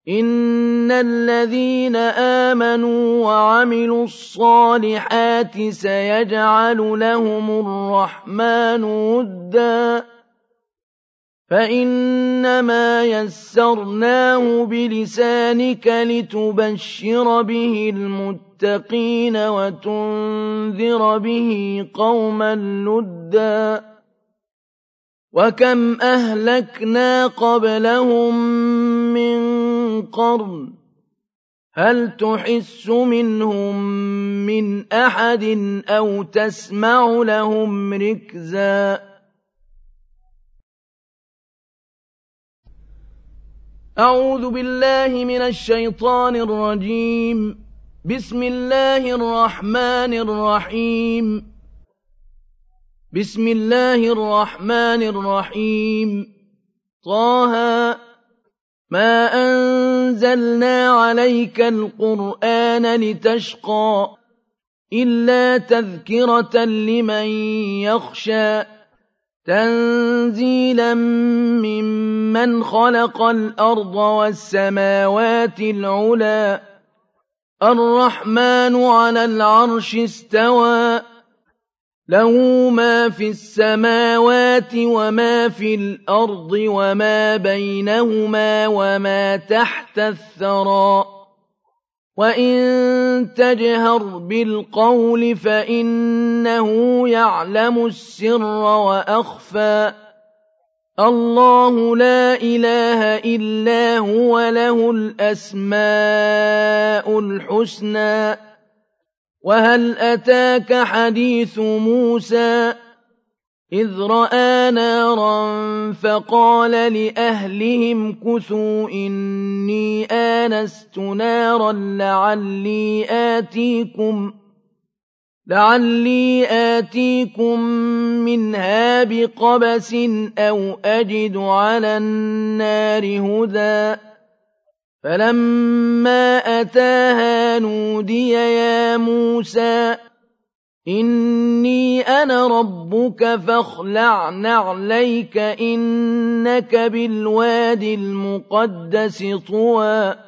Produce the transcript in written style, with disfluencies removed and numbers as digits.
إِنَّ الَّذِينَ آمَنُوا وَعَمِلُوا الصَّالِحَاتِ سَيَجْعَلُ لَهُمُ الرَّحْمَٰنُ وُدًّا فَإِنَّمَا يَسَّرْنَاهُ بِلِسَانِكَ لِتُبَشِّرَ بِهِ الْمُتَّقِينَ وَتُنذِرَ بِهِ قَوْمًا لُّدًّا وَكَمْ أَهْلَكْنَا قَبْلَهُم مِّن قَرْنٍ هَلْ تُحِسُّ مِنْهُم مِّنْ أَحَدٍ أَوْ تَسْمَعُ لَهُمْ رِكْزًا أعوذ بالله من الشيطان الرجيم بسم الله الرحمن الرحيم طه ما أنزلنا عليك القرآن لتشقى إلا تذكرة لمن يخشى تنزيلا ممن خلق الأرض والسماوات العلى الرحمن على العرش استوى له ما في السماوات وما في الأرض وما بينهما وما تحت الثرى وإن تجهر بالقول فإنه يعلم السر وأخفى الله لا إله إلا هو له الأسماء الحسنى وهل أتاك حديث موسى إذ رأى نارا فقال لأهلهم كثوا إني آنست نارا لعلي آتيكم منها بقبس أو أجد على النار هدى فلما أتاها نودي يا موسى إني أنا ربك فاخلع نعليك إنك بالوادي المقدس طوى